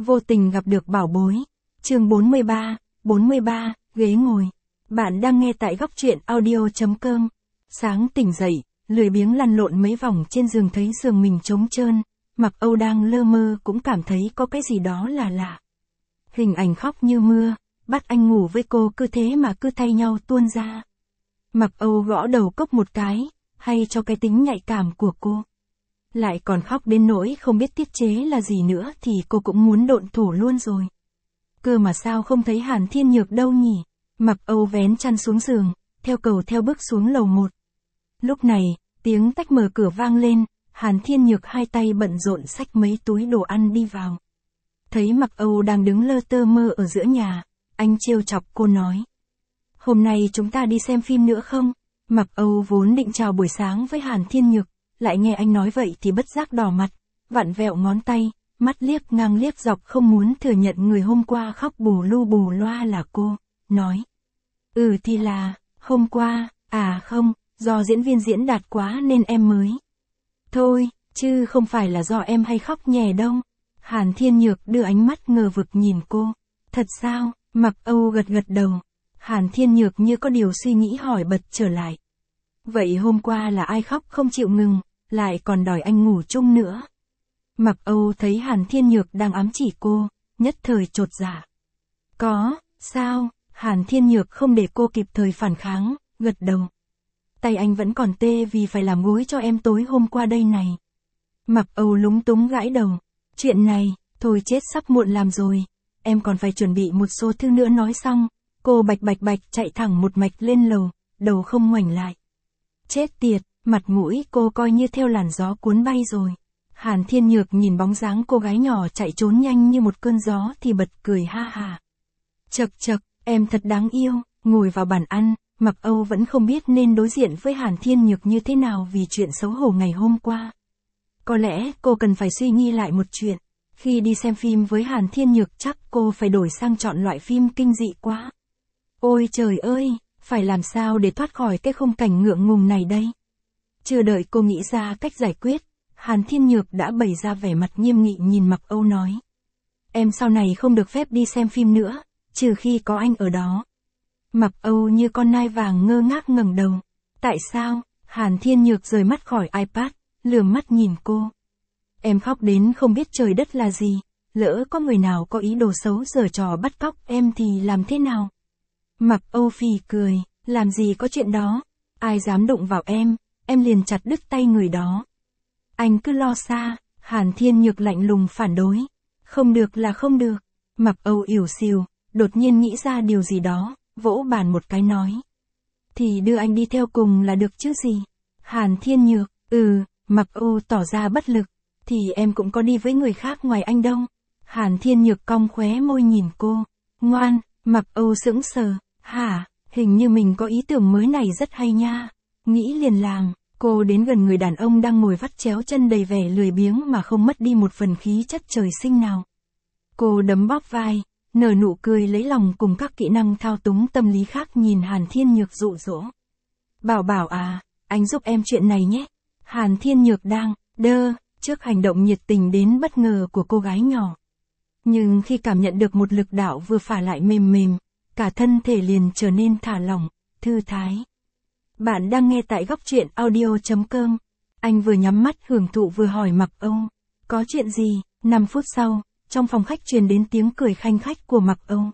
Vô tình gặp được bảo bối. Chương 43, ghế ngồi. Bạn đang nghe tại góc truyện audio.com. Sáng tỉnh dậy, lười biếng lăn lộn mấy vòng trên giường thấy giường mình trống trơn. Mặc Âu đang lơ mơ cũng cảm thấy có cái gì đó là lạ. Hình ảnh khóc như mưa, bắt anh ngủ với cô cứ thế mà cứ thay nhau tuôn ra. Mặc Âu gõ đầu cốc một cái, hay cho cái tính nhạy cảm của cô. Lại còn khóc đến nỗi không biết tiết chế là gì nữa thì cô cũng muốn độn thổ luôn rồi. Cơ mà sao không thấy Hàn Thiên Nhược đâu nhỉ? Mặc Âu vén chăn xuống giường, theo cầu theo bước xuống lầu 1. Lúc này, tiếng tách mở cửa vang lên, Hàn Thiên Nhược hai tay bận rộn xách mấy túi đồ ăn đi vào. Thấy Mặc Âu đang đứng lơ tơ mơ ở giữa nhà, anh trêu chọc cô nói. Hôm nay chúng ta đi xem phim nữa không? Mặc Âu vốn định chào buổi sáng với Hàn Thiên Nhược, lại nghe anh nói vậy thì bất giác đỏ mặt, vặn vẹo ngón tay, mắt liếc ngang liếc dọc không muốn thừa nhận người hôm qua khóc bù lu bù loa là cô, nói. Thì là, hôm qua, không, do diễn viên diễn đạt quá nên em mới. Thôi, chứ không phải là do em hay khóc nhè đâu. Hàn Thiên Nhược đưa ánh mắt ngờ vực nhìn cô. Thật sao? Mặc Âu gật gật đầu. Hàn Thiên Nhược như có điều suy nghĩ hỏi bật trở lại. Vậy hôm qua là ai khóc không chịu ngừng, lại còn đòi anh ngủ chung nữa? Mặc Âu thấy Hàn Thiên Nhược đang ám chỉ cô, nhất thời chột dạ. Có, sao? Hàn Thiên Nhược không để cô kịp thời phản kháng, gật đầu. Tay anh vẫn còn tê vì phải làm gối cho em tối hôm qua đây này. Mặc Âu lúng túng gãi đầu. Chuyện này, thôi chết sắp muộn làm rồi. Em còn phải chuẩn bị một số thư nữa nói xong. Cô bạch chạy thẳng một mạch lên lầu, đầu không ngoảnh lại. Chết tiệt, mặt mũi cô coi như theo làn gió cuốn bay rồi. Hàn Thiên Nhược nhìn bóng dáng cô gái nhỏ chạy trốn nhanh như một cơn gió thì bật cười ha hà. Chậc, em thật đáng yêu. Ngồi vào bàn ăn, Mặc Âu vẫn không biết nên đối diện với Hàn Thiên Nhược như thế nào vì chuyện xấu hổ ngày hôm qua. Có lẽ cô cần phải suy nghĩ lại một chuyện. Khi đi xem phim với Hàn Thiên Nhược chắc cô phải đổi sang chọn loại phim kinh dị quá. Ôi trời ơi, phải làm sao để thoát khỏi cái khung cảnh ngượng ngùng này đây? Chưa đợi cô nghĩ ra cách giải quyết, Hàn Thiên Nhược đã bày ra vẻ mặt nghiêm nghị nhìn Mặc Âu nói. Em sau này không được phép đi xem phim nữa, trừ khi có anh ở đó. Mặc Âu như con nai vàng ngơ ngác ngẩng đầu. Tại sao? Hàn Thiên Nhược rời mắt khỏi iPad, lườm mắt nhìn cô. Em khóc đến không biết trời đất là gì, lỡ có người nào có ý đồ xấu giở trò bắt cóc em thì làm thế nào? Mặc Âu phì cười, làm gì có chuyện đó, ai dám đụng vào em liền chặt đứt tay người đó. Anh cứ lo xa, Hàn Thiên Nhược lạnh lùng phản đối. Không được là không được. Mặc Âu ỉu xìu, đột nhiên nghĩ ra điều gì đó, vỗ bàn một cái nói. Thì đưa anh đi theo cùng là được chứ gì. Hàn Thiên Nhược, Mặc Âu tỏ ra bất lực. Thì em cũng có đi với người khác ngoài anh đâu. Hàn Thiên Nhược cong khóe môi nhìn cô. Ngoan, Mặc Âu sững sờ. Hả, hình như mình có ý tưởng mới này rất hay nha. Nghĩ liền làm, cô đến gần người đàn ông đang ngồi vắt chéo chân đầy vẻ lười biếng mà không mất đi một phần khí chất trời sinh nào. Cô đấm bóp vai, nở nụ cười lấy lòng cùng các kỹ năng thao túng tâm lý khác nhìn Hàn Thiên Nhược dụ dỗ. Bảo anh giúp em chuyện này nhé. Hàn Thiên Nhược đang, trước hành động nhiệt tình đến bất ngờ của cô gái nhỏ. Nhưng khi cảm nhận được một lực đạo vừa phải lại mềm, cả thân thể liền trở nên thả lỏng, thư thái. Bạn đang nghe tại góc truyện audio.com. Anh vừa nhắm mắt hưởng thụ vừa hỏi Mặc Âu. Có chuyện gì? 5 phút sau, trong phòng khách truyền đến tiếng cười khanh khách của Mặc Âu.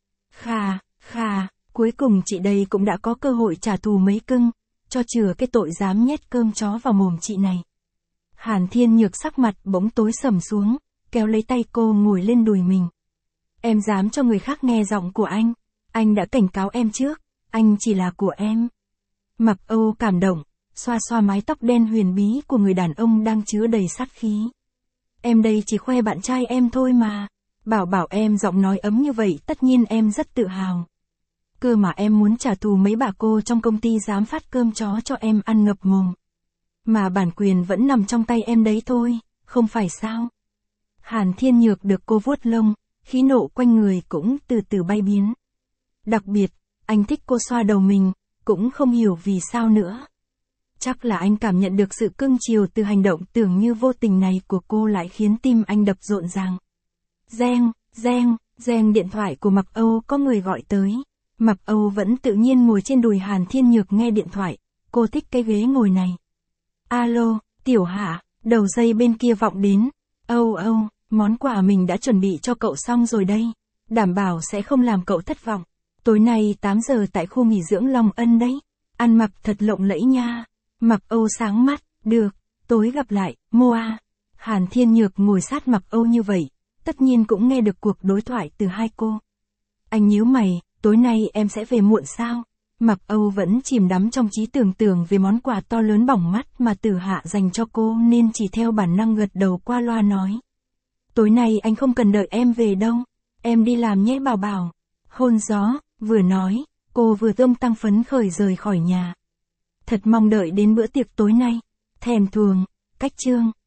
Khà, cuối cùng chị đây cũng đã có cơ hội trả thù mấy cưng, cho chừa cái tội dám nhét cơm chó vào mồm chị này. Hàn Thiên Nhược sắc mặt bỗng tối sầm xuống, kéo lấy tay cô ngồi lên đùi mình. Em dám cho người khác nghe giọng của anh đã cảnh cáo em trước, anh chỉ là của em. Mặc Âu cảm động, xoa xoa mái tóc đen huyền bí của người đàn ông đang chứa đầy sát khí. Em đây chỉ khoe bạn trai em thôi mà. Bảo em giọng nói ấm như vậy tất nhiên em rất tự hào. Cơ mà em muốn trả thù mấy bà cô trong công ty dám phát cơm chó cho em ăn ngập mồm. Mà bản quyền vẫn nằm trong tay em đấy thôi, không phải sao? Hàn Thiên Nhược được cô vuốt lông, khí nộ quanh người cũng từ từ bay biến. Đặc biệt, anh thích cô xoa đầu mình, cũng không hiểu vì sao nữa. Chắc là anh cảm nhận được sự cưng chiều từ hành động tưởng như vô tình này của cô lại khiến tim anh đập rộn ràng. Reng điện thoại của Mạc Âu có người gọi tới. Mạc Âu vẫn tự nhiên ngồi trên đùi Hàn Thiên Nhược nghe điện thoại, cô thích cái ghế ngồi này. Alo, Tiểu Hạ, đầu dây bên kia vọng đến. Âu, món quà mình đã chuẩn bị cho cậu xong rồi đây. Đảm bảo sẽ không làm cậu thất vọng. Tối nay 8 giờ tại khu nghỉ dưỡng Long Ân đấy. Ăn mặc thật lộng lẫy nha. Mạc Âu sáng mắt, được, tối gặp lại, Moa. Hàn Thiên Nhược ngồi sát Mạc Âu như vậy, tất nhiên cũng nghe được cuộc đối thoại từ hai cô. Anh nhíu mày, tối nay em sẽ về muộn sao? Mạc Âu vẫn chìm đắm trong trí tưởng tượng về món quà to lớn bỏng mắt mà Tử Hạ dành cho cô nên chỉ theo bản năng gật đầu qua loa nói. Tối nay anh không cần đợi em về đâu, em đi làm nhé Bảo Bảo. Hôn gió, vừa nói, cô vừa tung tăng phấn khởi rời khỏi nhà. Thật mong đợi đến bữa tiệc tối nay, thèm thuồng, cách chương.